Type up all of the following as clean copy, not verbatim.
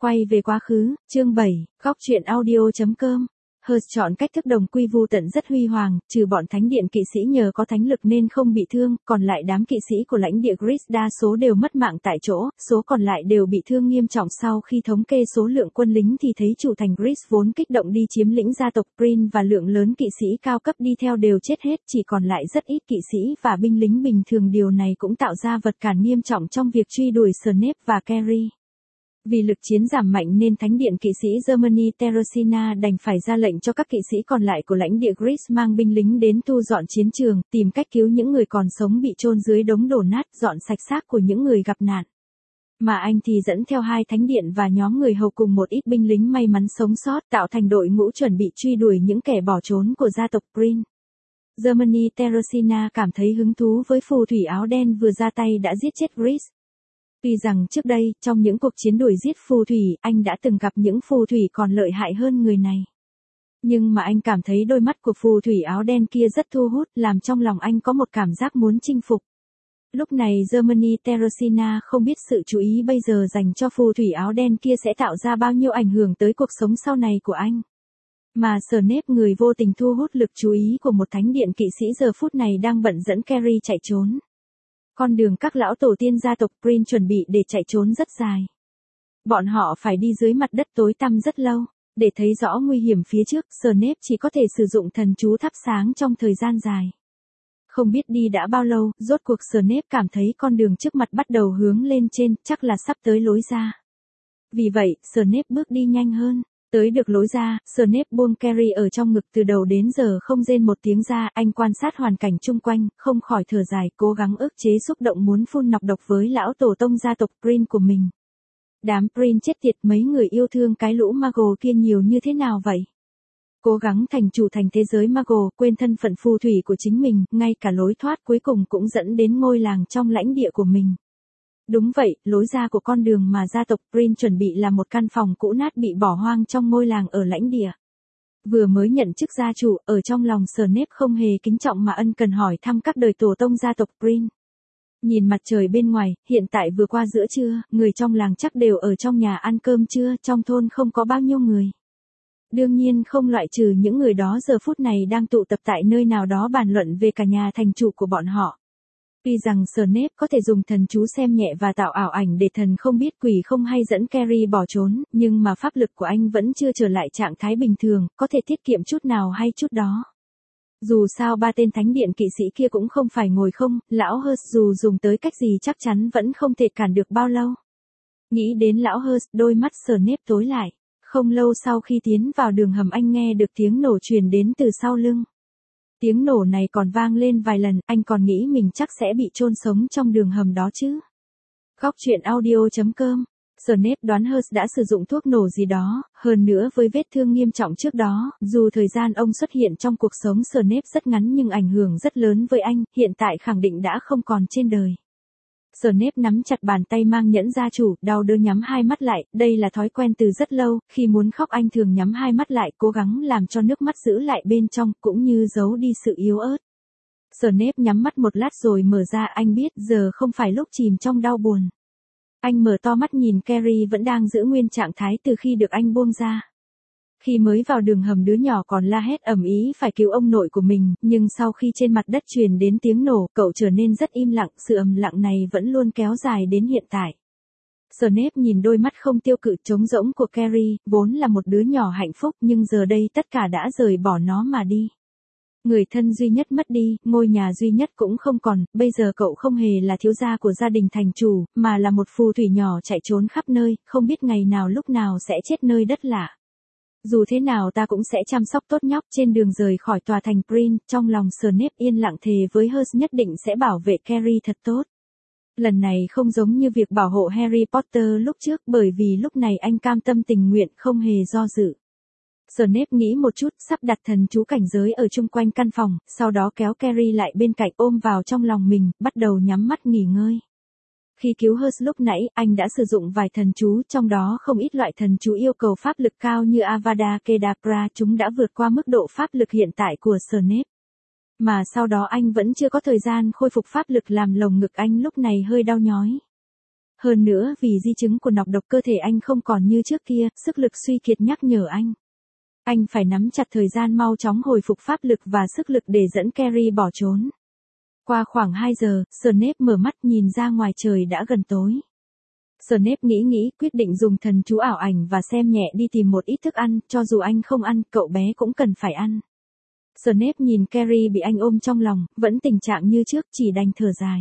Quay về quá khứ, chương 7, góc truyện audio.com. Hers chọn cách thức đồng quy vu tận rất huy hoàng, trừ bọn thánh điện kỵ sĩ nhờ có thánh lực nên không bị thương, còn lại đám kỵ sĩ của lãnh địa Greece đa số đều mất mạng tại chỗ, số còn lại đều bị thương nghiêm trọng. Sau khi thống kê số lượng quân lính thì thấy chủ thành Greece vốn kích động đi chiếm lĩnh gia tộc Prin và lượng lớn kỵ sĩ cao cấp đi theo đều chết hết, chỉ còn lại rất ít kỵ sĩ và binh lính bình thường. Điều này cũng tạo ra vật cản nghiêm trọng trong việc truy đuổi Snape và Carrie. Vì lực chiến giảm mạnh nên thánh điện kỵ sĩ Germany Terracina đành phải ra lệnh cho các kỵ sĩ còn lại của lãnh địa Greece mang binh lính đến thu dọn chiến trường, tìm cách cứu những người còn sống bị chôn dưới đống đổ nát, dọn sạch xác của những người gặp nạn. Mà anh thì dẫn theo 2 thánh điện và nhóm người hầu cùng một ít binh lính may mắn sống sót, tạo thành đội ngũ chuẩn bị truy đuổi những kẻ bỏ trốn của gia tộc Prin. Germany Terracina cảm thấy hứng thú với phù thủy áo đen vừa ra tay đã giết chết Greece. Tuy rằng trước đây, trong những cuộc chiến đuổi giết phù thủy, anh đã từng gặp những phù thủy còn lợi hại hơn người này. Nhưng mà anh cảm thấy đôi mắt của phù thủy áo đen kia rất thu hút, làm trong lòng anh có một cảm giác muốn chinh phục. Lúc này Germany Terracina không biết sự chú ý bây giờ dành cho phù thủy áo đen kia sẽ tạo ra bao nhiêu ảnh hưởng tới cuộc sống sau này của anh. Mà Snape, người vô tình thu hút lực chú ý của một thánh điện kỵ sĩ, giờ phút này đang bận dẫn Carrie chạy trốn. Con đường các lão tổ tiên gia tộc Prin chuẩn bị để chạy trốn rất dài. Bọn họ phải đi dưới mặt đất tối tăm rất lâu. Để thấy rõ nguy hiểm phía trước, Snape chỉ có thể sử dụng thần chú thắp sáng trong thời gian dài. Không biết đi đã bao lâu, rốt cuộc Snape cảm thấy con đường trước mặt bắt đầu hướng lên trên, chắc là sắp tới lối ra. Vì vậy, Snape bước đi nhanh hơn. Tới được lối ra, Snape buông Carrie ở trong ngực, từ đầu đến giờ không rên một tiếng ra. Anh quan sát hoàn cảnh chung quanh, không khỏi thở dài, cố gắng ức chế xúc động muốn phun nọc độc với lão tổ tông gia tộc Prin của mình. Đám Prin chết tiệt, mấy người yêu thương cái lũ Muggle kia nhiều như thế nào vậy? Cố gắng thành chủ thành thế giới Muggle, quên thân phận phù thủy của chính mình, ngay cả lối thoát cuối cùng cũng dẫn đến ngôi làng trong lãnh địa của mình. Đúng vậy, lối ra của con đường mà gia tộc Prin chuẩn bị là một căn phòng cũ nát bị bỏ hoang trong ngôi làng ở lãnh địa. Vừa mới nhận chức gia chủ, ở trong lòng Snape không hề kính trọng mà ân cần hỏi thăm các đời tổ tông gia tộc Prin. Nhìn mặt trời bên ngoài, hiện tại vừa qua giữa trưa, người trong làng chắc đều ở trong nhà ăn cơm trưa, trong thôn không có bao nhiêu người. Đương nhiên không loại trừ những người đó giờ phút này đang tụ tập tại nơi nào đó bàn luận về cả nhà thành chủ của bọn họ. Tuy rằng Snape có thể dùng thần chú xem nhẹ và tạo ảo ảnh để thần không biết quỷ không hay dẫn Carrie bỏ trốn, nhưng mà pháp lực của anh vẫn chưa trở lại trạng thái bình thường, có thể tiết kiệm chút nào hay chút đó. Dù sao 3 tên thánh điện kỵ sĩ kia cũng không phải ngồi không, lão Hers dù dùng tới cách gì chắc chắn vẫn không thể cản được bao lâu. Nghĩ đến lão Hers, đôi mắt Snape tối lại. Không lâu sau khi tiến vào đường hầm, anh nghe được tiếng nổ truyền đến từ sau lưng. Tiếng nổ này còn vang lên vài lần, anh còn nghĩ mình chắc sẽ bị chôn sống trong đường hầm đó chứ. Góc truyện audio.com. Snape đoán Hers đã sử dụng thuốc nổ gì đó, hơn nữa với vết thương nghiêm trọng trước đó, dù thời gian ông xuất hiện trong cuộc sống Snape rất ngắn nhưng ảnh hưởng rất lớn với anh, hiện tại khẳng định đã không còn trên đời. Snape nắm chặt bàn tay mang nhẫn gia chủ, đau đớn nhắm hai mắt lại, đây là thói quen từ rất lâu, khi muốn khóc anh thường nhắm hai mắt lại, cố gắng làm cho nước mắt giữ lại bên trong, cũng như giấu đi sự yếu ớt. Snape nhắm mắt một lát rồi mở ra, anh biết giờ không phải lúc chìm trong đau buồn. Anh mở to mắt nhìn Carrie vẫn đang giữ nguyên trạng thái từ khi được anh buông ra. Khi mới vào đường hầm đứa nhỏ còn la hét ầm ĩ phải cứu ông nội của mình, nhưng sau khi trên mặt đất truyền đến tiếng nổ, cậu trở nên rất im lặng, sự ầm lặng này vẫn luôn kéo dài đến hiện tại. Snape nhìn đôi mắt không tiêu cự trống rỗng của Carrie, vốn là một đứa nhỏ hạnh phúc nhưng giờ đây tất cả đã rời bỏ nó mà đi. Người thân duy nhất mất đi, ngôi nhà duy nhất cũng không còn, bây giờ cậu không hề là thiếu gia của gia đình thành chủ, mà là một phù thủy nhỏ chạy trốn khắp nơi, không biết ngày nào lúc nào sẽ chết nơi đất lạ. Dù thế nào ta cũng sẽ chăm sóc tốt nhóc. Trên đường rời khỏi tòa thành Prin, trong lòng Snape yên lặng thề với Hers nhất định sẽ bảo vệ Carrie thật tốt. Lần này không giống như việc bảo hộ Harry Potter lúc trước, bởi vì lúc này anh cam tâm tình nguyện, không hề do dự. Snape nghĩ một chút, sắp đặt thần chú cảnh giới ở chung quanh căn phòng, sau đó kéo Carrie lại bên cạnh ôm vào trong lòng mình, bắt đầu nhắm mắt nghỉ ngơi. Khi cứu Hers lúc nãy, anh đã sử dụng vài thần chú, trong đó không ít loại thần chú yêu cầu pháp lực cao như Avada Kedavra, chúng đã vượt qua mức độ pháp lực hiện tại của Snape. Mà sau đó anh vẫn chưa có thời gian khôi phục pháp lực làm lồng ngực anh lúc này hơi đau nhói. Hơn nữa vì di chứng của nọc độc cơ thể anh không còn như trước kia, sức lực suy kiệt nhắc nhở anh. Anh phải nắm chặt thời gian mau chóng hồi phục pháp lực và sức lực để dẫn Carrie bỏ trốn. Qua khoảng 2 giờ, Snape mở mắt nhìn ra ngoài trời đã gần tối. Snape nghĩ quyết định dùng thần chú ảo ảnh và xem nhẹ đi tìm một ít thức ăn, cho dù anh không ăn, cậu bé cũng cần phải ăn. Snape nhìn Carrie bị anh ôm trong lòng, vẫn tình trạng như trước, chỉ đành thở dài.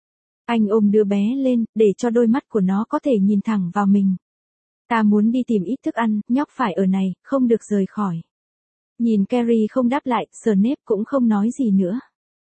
Anh ôm đứa bé lên, để cho đôi mắt của nó có thể nhìn thẳng vào mình. Ta muốn đi tìm ít thức ăn, nhóc phải ở này, không được rời khỏi. Nhìn Carrie không đáp lại, Snape cũng không nói gì nữa.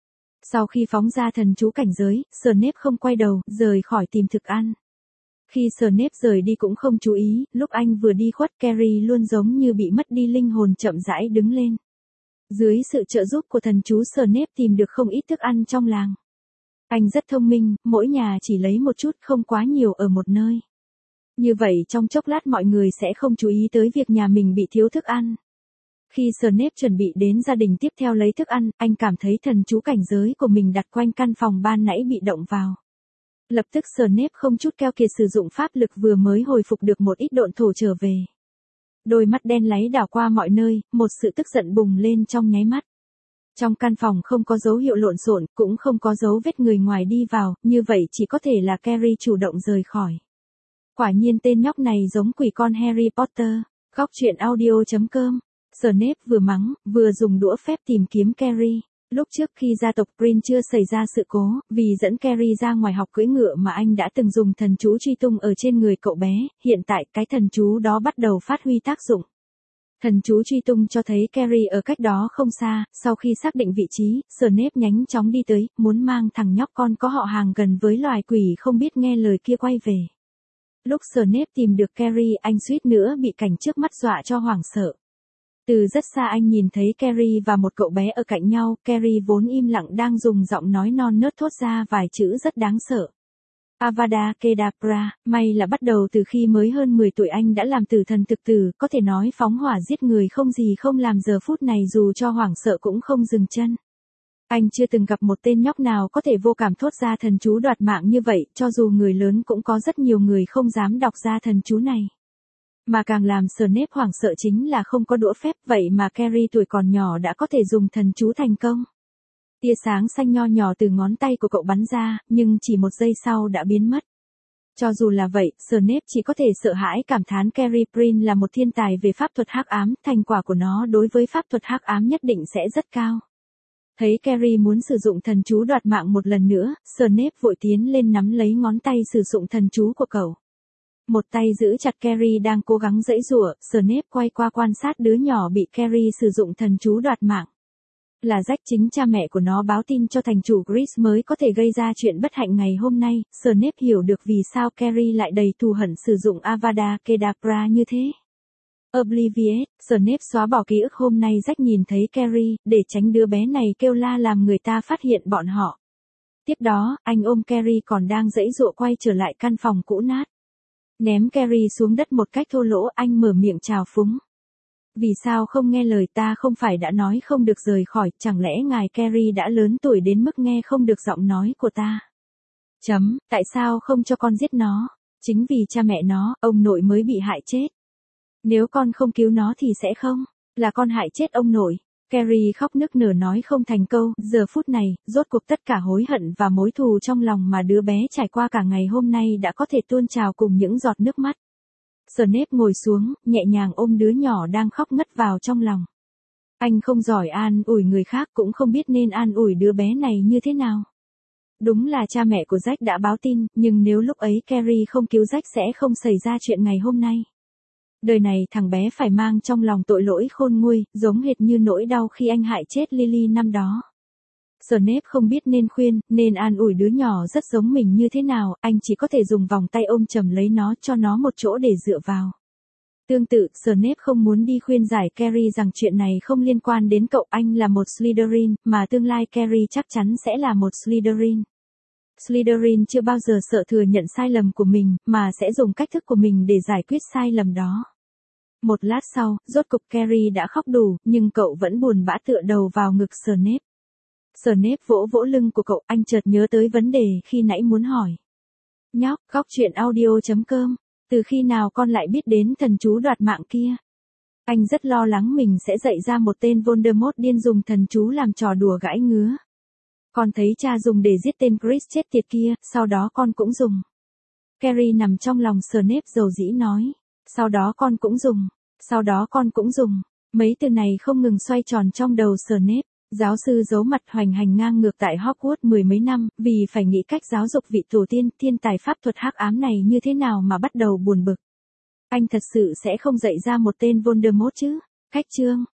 Sau khi phóng ra thần chú cảnh giới, Snape không quay đầu, rời khỏi tìm thực ăn. Khi Snape rời đi cũng không chú ý, lúc anh vừa đi khuất, Carrie luôn giống như bị mất đi linh hồn chậm rãi đứng lên. Dưới sự trợ giúp của thần chú, Snape tìm được không ít thức ăn trong làng. Anh rất thông minh, mỗi nhà chỉ lấy một chút, không quá nhiều ở một nơi. Như vậy trong chốc lát mọi người sẽ không chú ý tới việc nhà mình bị thiếu thức ăn. Khi Snape chuẩn bị đến gia đình tiếp theo lấy thức ăn, anh cảm thấy thần chú cảnh giới của mình đặt quanh căn phòng ban nãy bị động vào. Lập tức Snape không chút keo kiệt sử dụng pháp lực vừa mới hồi phục được một ít độn thổ trở về. Đôi mắt đen láy đảo qua mọi nơi, một sự tức giận bùng lên trong nháy mắt. Trong căn phòng không có dấu hiệu lộn xộn, cũng không có dấu vết người ngoài đi vào, như vậy chỉ có thể là Carrie chủ động rời khỏi. Quả nhiên tên nhóc này giống quỷ con Harry Potter. Góc truyện audio.com. Snape vừa mắng, vừa dùng đũa phép tìm kiếm Carrie. Lúc trước khi gia tộc Green chưa xảy ra sự cố, vì dẫn Carrie ra ngoài học cưỡi ngựa mà anh đã từng dùng thần chú truy tung ở trên người cậu bé, hiện tại cái thần chú đó bắt đầu phát huy tác dụng. Thần chú truy tung cho thấy Carrie ở cách đó không xa, sau khi xác định vị trí, Snape nhanh chóng đi tới, muốn mang thằng nhóc con có họ hàng gần với loài quỷ không biết nghe lời kia quay về. Lúc Snape tìm được Carrie, anh suýt nữa bị cảnh trước mắt dọa cho hoảng sợ. Từ rất xa anh nhìn thấy Carrie và một cậu bé ở cạnh nhau, Carrie vốn im lặng đang dùng giọng nói non nớt thốt ra vài chữ rất đáng sợ. Avada Kedavra, may là bắt đầu từ khi mới hơn 10 tuổi anh đã làm tử thần thực tử, có thể nói phóng hỏa giết người không gì không làm, giờ phút này dù cho hoảng sợ cũng không dừng chân. Anh chưa từng gặp một tên nhóc nào có thể vô cảm thốt ra thần chú đoạt mạng như vậy, cho dù người lớn cũng có rất nhiều người không dám đọc ra thần chú này. Mà càng làm Snape hoảng sợ chính là không có đũa phép, vậy mà Carrie tuổi còn nhỏ đã có thể dùng thần chú thành công. Tia sáng xanh nho nhỏ từ ngón tay của cậu bắn ra, nhưng chỉ một giây sau đã biến mất. Cho dù là vậy, Snape chỉ có thể sợ hãi cảm thán Carrie Prin là một thiên tài về pháp thuật hắc ám, thành quả của nó đối với pháp thuật hắc ám nhất định sẽ rất cao. Thấy Carrie muốn sử dụng thần chú đoạt mạng một lần nữa, Snape vội tiến lên nắm lấy ngón tay sử dụng thần chú của cậu. Một tay giữ chặt Carrie đang cố gắng giãy giụa, Snape quay qua quan sát đứa nhỏ bị Carrie sử dụng thần chú đoạt mạng. Là Jack, chính cha mẹ của nó báo tin cho thành chủ Gris mới có thể gây ra chuyện bất hạnh ngày hôm nay. Snape hiểu được vì sao Carrie lại đầy thù hận sử dụng Avada Kedavra như thế. Obliviate, Snape xóa bỏ ký ức hôm nay Jack nhìn thấy Carrie, để tránh đứa bé này kêu la làm người ta phát hiện bọn họ. Tiếp đó, anh ôm Carrie còn đang giãy giụa quay trở lại căn phòng cũ nát. Ném Carrie xuống đất một cách thô lỗ, anh mở miệng trào phúng. Vì sao không nghe lời, ta không phải đã nói không được rời khỏi, chẳng lẽ ngài Carrie đã lớn tuổi đến mức nghe không được giọng nói của ta? Tại sao không cho con giết nó? Chính vì cha mẹ nó, ông nội mới bị hại chết. Nếu con không cứu nó thì sẽ không, là con hại chết ông nội. Carrie khóc nức nở nói không thành câu, giờ phút này, rốt cuộc tất cả hối hận và mối thù trong lòng mà đứa bé trải qua cả ngày hôm nay đã có thể tuôn trào cùng những giọt nước mắt. Snape ngồi xuống, nhẹ nhàng ôm đứa nhỏ đang khóc ngất vào trong lòng. Anh không giỏi an ủi người khác, cũng không biết nên an ủi đứa bé này như thế nào. Đúng là cha mẹ của Jack đã báo tin, nhưng nếu lúc ấy Carrie không cứu Jack sẽ không xảy ra chuyện ngày hôm nay. Đời này thằng bé phải mang trong lòng tội lỗi khôn nguôi, giống hệt như nỗi đau khi anh hại chết Lily năm đó. Snape không biết nên khuyên, nên an ủi đứa nhỏ rất giống mình như thế nào, anh chỉ có thể dùng vòng tay ôm chầm lấy nó, cho nó một chỗ để dựa vào. Tương tự, Snape không muốn đi khuyên giải Carrie rằng chuyện này không liên quan đến cậu, anh là một Slytherin, mà tương lai Carrie chắc chắn sẽ là một Slytherin. Slytherin chưa bao giờ sợ thừa nhận sai lầm của mình, mà sẽ dùng cách thức của mình để giải quyết sai lầm đó. Một lát sau, rốt cục Carrie đã khóc đủ, nhưng cậu vẫn buồn bã tựa đầu vào ngực Snape. Snape vỗ vỗ lưng của cậu, anh chợt nhớ tới vấn đề khi nãy muốn hỏi. Nhóc, góc chuyện audio.com. Từ khi nào con lại biết đến thần chú đoạt mạng kia? Anh rất lo lắng mình sẽ dạy ra một tên Voldemort điên dùng thần chú làm trò đùa gãi ngứa. Con thấy cha dùng để giết tên Chris chết tiệt kia, sau đó con cũng dùng. Harry nằm trong lòng Snape dầu dĩ nói. Sau đó con cũng dùng. Sau đó con cũng dùng. Mấy từ này không ngừng xoay tròn trong đầu Snape. Giáo sư giấu mặt hoành hành ngang ngược tại Hogwarts mười mấy năm, vì phải nghĩ cách giáo dục vị tổ tiên thiên tài pháp thuật hắc ám này như thế nào mà bắt đầu buồn bực. Anh thật sự sẽ không dạy ra một tên Voldemort chứ? Cách chương